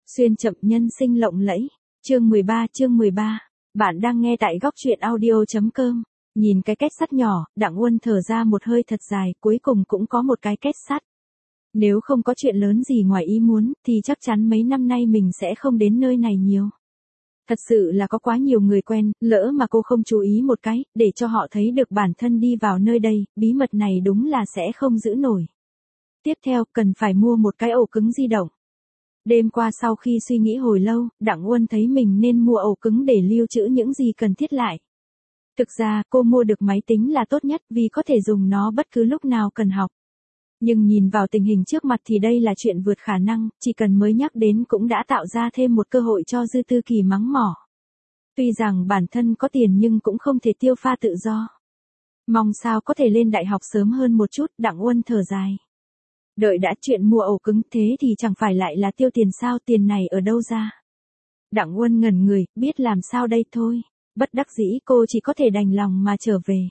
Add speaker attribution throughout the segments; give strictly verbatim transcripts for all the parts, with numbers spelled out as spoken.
Speaker 1: Xuyên chậm nhân sinh lộng lẫy. Chương mười ba, chương mười ba. Bạn đang nghe tại góc truyện audio chấm com. Nhìn cái két sắt nhỏ, Đặng Uân thở ra một hơi thật dài, cuối cùng cũng có một cái két sắt. Nếu không có chuyện lớn gì ngoài ý muốn, thì chắc chắn mấy năm nay mình sẽ không đến nơi này nhiều. Thật sự là có quá nhiều người quen, lỡ mà cô không chú ý một cái, để cho họ thấy được bản thân đi vào nơi đây, bí mật này đúng là sẽ không giữ nổi. Tiếp theo, cần phải mua một cái ổ cứng di động. Đêm qua sau khi suy nghĩ hồi lâu, Đặng Uân thấy mình nên mua ổ cứng để lưu trữ những gì cần thiết lại. Thực ra, cô mua được máy tính là tốt nhất vì có thể dùng nó bất cứ lúc nào cần học. Nhưng nhìn vào tình hình trước mặt thì đây là chuyện vượt khả năng, chỉ cần mới nhắc đến cũng đã tạo ra thêm một cơ hội cho Dư Tư Kỳ mắng mỏ. Tuy rằng bản thân có tiền nhưng cũng không thể tiêu pha tự do. Mong sao có thể lên đại học sớm hơn một chút, Đặng Uân thở dài. Đợi đã chuyện mua ổ cứng thế thì chẳng phải lại là tiêu tiền sao, tiền này ở đâu ra. Đặng Uân ngẩn người, biết làm sao đây thôi. Bất đắc dĩ cô chỉ có thể đành lòng mà trở về.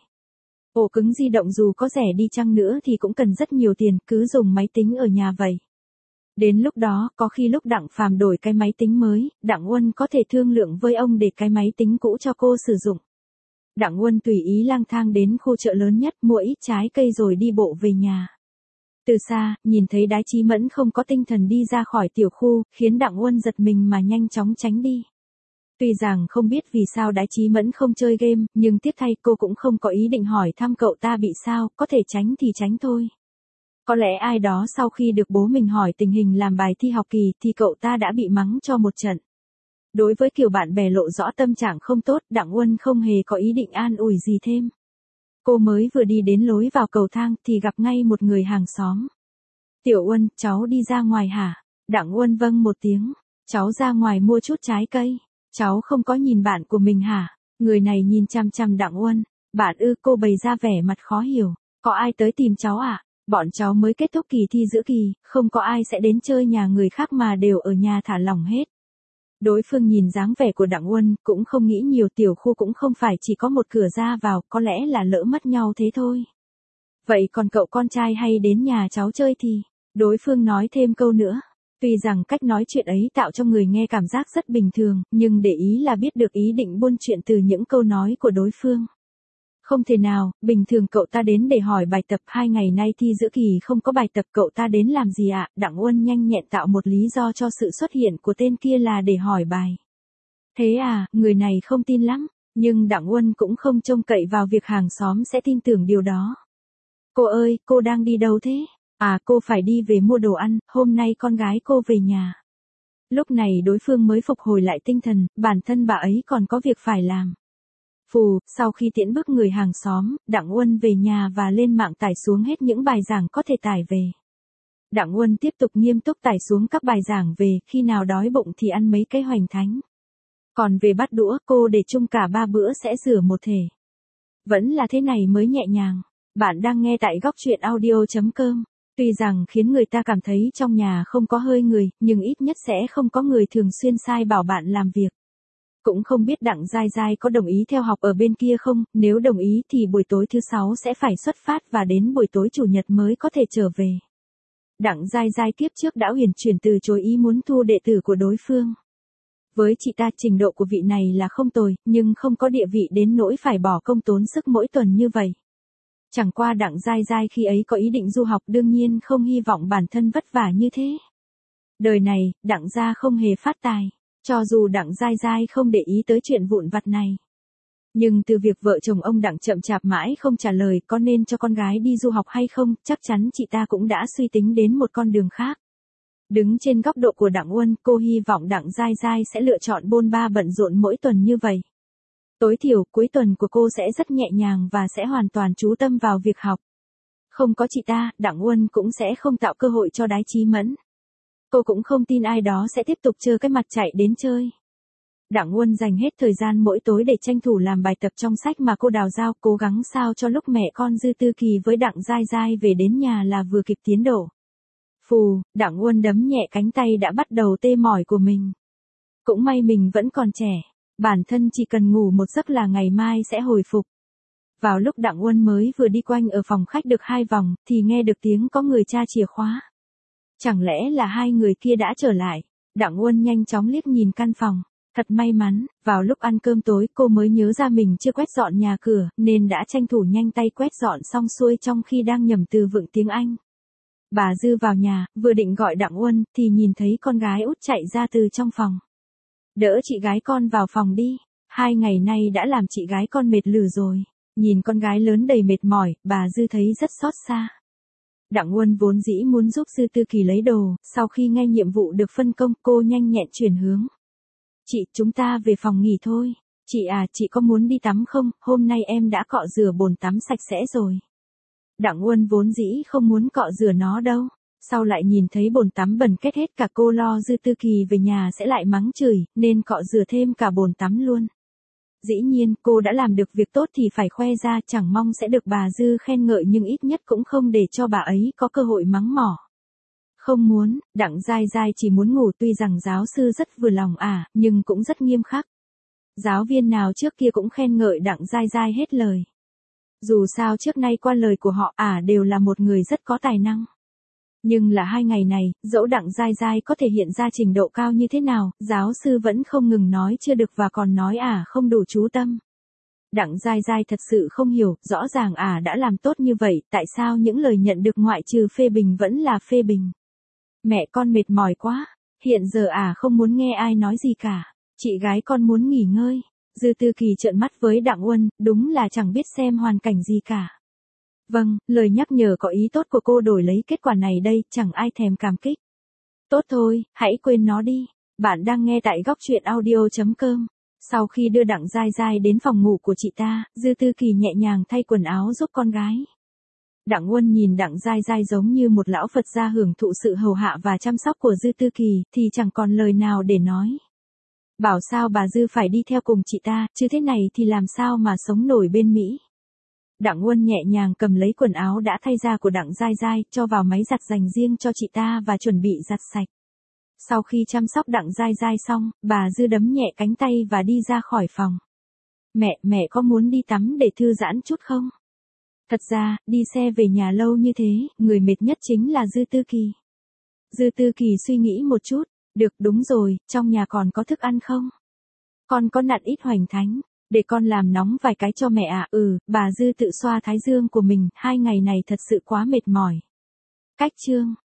Speaker 1: Ổ cứng di động dù có rẻ đi chăng nữa thì cũng cần rất nhiều tiền, cứ dùng máy tính ở nhà vậy. Đến lúc đó, có khi lúc Đặng Phàm đổi cái máy tính mới, Đặng Uân có thể thương lượng với ông để cái máy tính cũ cho cô sử dụng. Đặng Uân tùy ý lang thang đến khu chợ lớn nhất, mua ít trái cây rồi đi bộ về nhà. Từ xa, nhìn thấy Đái Chí Mẫn không có tinh thần đi ra khỏi tiểu khu, khiến Đặng Uân giật mình mà nhanh chóng tránh đi. Tuy rằng không biết vì sao Đái Chí Mẫn không chơi game, nhưng tiếc thay cô cũng không có ý định hỏi thăm cậu ta bị sao, có thể tránh thì tránh thôi. Có lẽ ai đó sau khi được bố mình hỏi tình hình làm bài thi học kỳ thì cậu ta đã bị mắng cho một trận. Đối với kiểu bạn bè lộ rõ tâm trạng không tốt, Đặng Uân không hề có ý định an ủi gì thêm. Cô mới vừa đi đến lối vào cầu thang thì gặp ngay một người hàng xóm. Tiểu Uân, cháu đi ra ngoài hả? Đặng Uân vâng một tiếng. Cháu ra ngoài mua chút trái cây. Cháu không có nhìn bạn của mình hả? Người này nhìn chăm chăm Đặng Uân. Bạn ư? Cô bày ra vẻ mặt khó hiểu. Có ai tới tìm cháu à? Bọn cháu mới kết thúc kỳ thi giữa kỳ, không có ai sẽ đến chơi nhà người khác mà đều ở nhà thả lỏng hết. Đối phương nhìn dáng vẻ của Đặng Uân, cũng không nghĩ nhiều, tiểu khu cũng không phải chỉ có một cửa ra vào, có lẽ là lỡ mất nhau thế thôi. Vậy còn cậu con trai hay đến nhà cháu chơi thì? Đối phương nói thêm câu nữa. Tuy rằng cách nói chuyện ấy tạo cho người nghe cảm giác rất bình thường, nhưng để ý là biết được ý định buôn chuyện từ những câu nói của đối phương. Không thể nào, bình thường cậu ta đến để hỏi bài tập, hai ngày nay thi giữa kỳ không có bài tập, cậu ta đến làm gì ạ? Đặng Uân nhanh nhẹn tạo một lý do cho sự xuất hiện của tên kia là để hỏi bài. Thế à, người này không tin lắm, nhưng Đặng Uân cũng không trông cậy vào việc hàng xóm sẽ tin tưởng điều đó. Cô ơi, cô đang đi đâu thế? À, cô phải đi về mua đồ ăn, hôm nay con gái cô về nhà. Lúc này đối phương mới phục hồi lại tinh thần, bản thân bà ấy còn có việc phải làm. Phù, sau khi tiễn bước người hàng xóm, Đặng Uân về nhà và lên mạng tải xuống hết những bài giảng có thể tải về. Đặng Uân tiếp tục nghiêm túc tải xuống các bài giảng về, khi nào đói bụng thì ăn mấy cái hoành thánh. Còn về bát đũa, cô để chung cả ba bữa sẽ rửa một thể. Vẫn là thế này mới nhẹ nhàng. Bạn đang nghe tại góc truyện audio chấm com. Tuy rằng khiến người ta cảm thấy trong nhà không có hơi người, nhưng ít nhất sẽ không có người thường xuyên sai bảo bạn làm việc. Cũng không biết Đặng Giai Giai có đồng ý theo học ở bên kia không, nếu đồng ý thì buổi tối thứ sáu sẽ phải xuất phát và đến buổi tối chủ nhật mới có thể trở về. Đặng Giai Giai kiếp trước đã huyền chuyển từ chối ý muốn thu đệ tử của đối phương. Với chị ta trình độ của vị này là không tồi, nhưng không có địa vị đến nỗi phải bỏ công tốn sức mỗi tuần như vậy. Chẳng qua Đặng Giai Giai khi ấy có ý định du học, đương nhiên không hy vọng bản thân vất vả như thế. Đời này, Đặng gia không hề phát tài. Cho dù Đặng Giai Giai không để ý tới chuyện vụn vặt này. Nhưng từ việc vợ chồng ông Đặng chậm chạp mãi không trả lời có nên cho con gái đi du học hay không, chắc chắn chị ta cũng đã suy tính đến một con đường khác. Đứng trên góc độ của Đặng Uân, cô hy vọng Đặng Giai Giai sẽ lựa chọn bôn ba bận rộn mỗi tuần như vậy. Tối thiểu, cuối tuần của cô sẽ rất nhẹ nhàng và sẽ hoàn toàn chú tâm vào việc học. Không có chị ta, Đặng Uân cũng sẽ không tạo cơ hội cho Đái Chí Mẫn. Cô cũng không tin ai đó sẽ tiếp tục trơ cái mặt chạy đến chơi. Đặng Uân dành hết thời gian mỗi tối để tranh thủ làm bài tập trong sách mà cô đào giao, cố gắng sao cho lúc mẹ con Dư Tư Kỳ với Đặng Giai Giai về đến nhà là vừa kịp tiến độ. Phù, Đặng Uân đấm nhẹ cánh tay đã bắt đầu tê mỏi của mình. Cũng may mình vẫn còn trẻ, bản thân chỉ cần ngủ một giấc là ngày mai sẽ hồi phục. Vào lúc Đặng Uân mới vừa đi quanh ở phòng khách được hai vòng, thì nghe được tiếng có người tra chìa khóa. Chẳng lẽ là hai người kia đã trở lại? Đặng Uân nhanh chóng liếc nhìn căn phòng. Thật may mắn, vào lúc ăn cơm tối cô mới nhớ ra mình chưa quét dọn nhà cửa, nên đã tranh thủ nhanh tay quét dọn xong xuôi trong khi đang nhẩm từ vựng tiếng Anh. Bà Dư vào nhà, vừa định gọi Đặng Uân, thì nhìn thấy con gái út chạy ra từ trong phòng. Đỡ chị gái con vào phòng đi, hai ngày nay đã làm chị gái con mệt lử rồi. Nhìn con gái lớn đầy mệt mỏi, bà Dư thấy rất xót xa. Đặng Uân vốn dĩ muốn giúp Dư Tư Kỳ lấy đồ, sau khi nghe nhiệm vụ được phân công, cô nhanh nhẹn chuyển hướng. Chị, chúng ta về phòng nghỉ thôi. Chị à, chị có muốn đi tắm không? Hôm nay em đã cọ rửa bồn tắm sạch sẽ rồi. Đặng Uân vốn dĩ không muốn cọ rửa nó đâu. Sau lại nhìn thấy bồn tắm bẩn kết hết cả, cô lo Dư Tư Kỳ về nhà sẽ lại mắng chửi, nên cọ rửa thêm cả bồn tắm luôn. Dĩ nhiên, cô đã làm được việc tốt thì phải khoe ra, chẳng mong sẽ được bà Dư khen ngợi nhưng ít nhất cũng không để cho bà ấy có cơ hội mắng mỏ. Không muốn, Đặng Giai Giai chỉ muốn ngủ, tuy rằng giáo sư rất vừa lòng ả, à, nhưng cũng rất nghiêm khắc. Giáo viên nào trước kia cũng khen ngợi Đặng Giai Giai hết lời. Dù sao trước nay qua lời của họ, ả à, đều là một người rất có tài năng. Nhưng là hai ngày này, dẫu Đặng Giai Giai có thể hiện ra trình độ cao như thế nào, giáo sư vẫn không ngừng nói chưa được và còn nói ả à, không đủ chú tâm. Đặng Giai Giai thật sự không hiểu, rõ ràng ả à, đã làm tốt như vậy, tại sao những lời nhận được ngoại trừ phê bình vẫn là phê bình. Mẹ con mệt mỏi quá, hiện giờ ả à, không muốn nghe ai nói gì cả, chị gái con muốn nghỉ ngơi. Dư Tư Kỳ trợn mắt với Đặng Uân, đúng là chẳng biết xem hoàn cảnh gì cả. Vâng, lời nhắc nhở có ý tốt của cô đổi lấy kết quả này đây, chẳng ai thèm cảm kích. Tốt thôi, hãy quên nó đi. Bạn đang nghe tại góc truyện audio chấm com. Sau khi đưa Đặng Giai Giai đến phòng ngủ của chị ta, Dư Tư Kỳ nhẹ nhàng thay quần áo giúp con gái. Đặng Uân nhìn Đặng Giai Giai giống như một lão Phật gia hưởng thụ sự hầu hạ và chăm sóc của Dư Tư Kỳ, thì chẳng còn lời nào để nói. Bảo sao bà Dư phải đi theo cùng chị ta, chứ thế này thì làm sao mà sống nổi bên Mỹ. Đặng Uân nhẹ nhàng cầm lấy quần áo đã thay ra của Đặng Giai Giai, cho vào máy giặt dành riêng cho chị ta và chuẩn bị giặt sạch. Sau khi chăm sóc Đặng Giai Giai xong, bà Dư đấm nhẹ cánh tay và đi ra khỏi phòng. Mẹ, mẹ có muốn đi tắm để thư giãn chút không? Thật ra, đi xe về nhà lâu như thế, người mệt nhất chính là Dư Tư Kỳ. Dư Tư Kỳ suy nghĩ một chút, được, đúng rồi, trong nhà còn có thức ăn không? Con có nặn ít hoành thánh, để con làm nóng vài cái cho mẹ ạ. À. Ừ, bà Dư tự xoa thái dương của mình, hai ngày này thật sự quá mệt mỏi. Cách chương